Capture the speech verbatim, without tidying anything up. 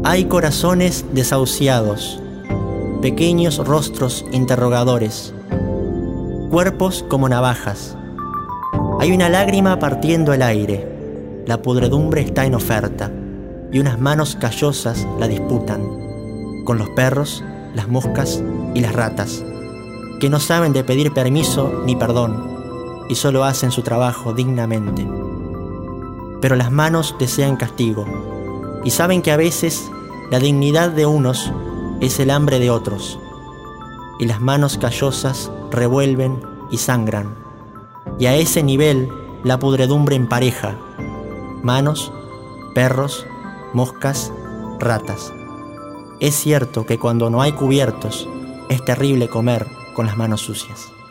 Hay corazones desahuciados, pequeños rostros interrogadores, cuerpos como navajas. Hay una lágrima partiendo el aire, la podredumbre está en oferta, y unas manos callosas la disputan, con los perros, las moscas y las ratas, que no saben de pedir permiso ni perdón, y solo hacen su trabajo dignamente. Pero las manos desean castigo, y saben que a veces la dignidad de unos es el hambre de otros, y las manos callosas revuelven y sangran, y a ese nivel la podredumbre empareja manos, perros, moscas, ratas. Es cierto que cuando no hay cubiertos es terrible comer con las manos sucias.